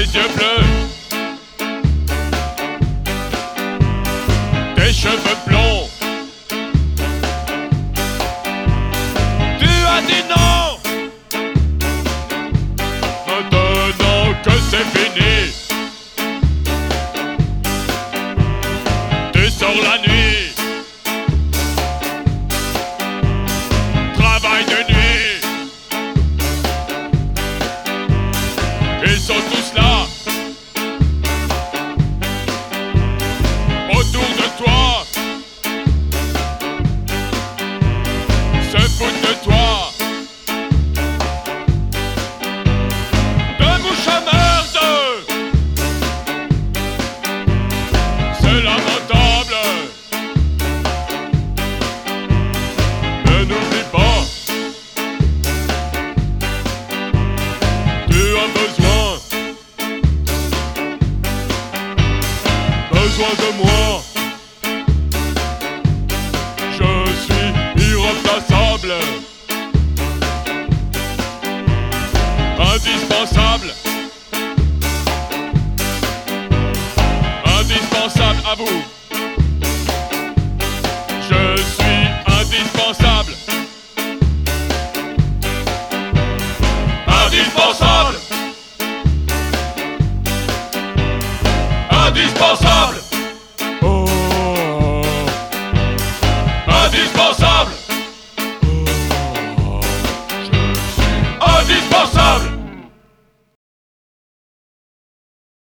des yeux bleus, des cheveux blonds. Tu as dit non, maintenant que c'est fini. Tu sors la nuit, travail de nuit. Ils sont tous là, autour de toi, se foutent de toi. De mouche à merde, c'est lamentable. Mais n'oublie pas, tu as besoin de moi. Je suis irremplaçable, indispensable, indispensable à vous. Je suis indispensable, indispensable, indispensable. Oh, indispensable. Oh, je suis indispensable.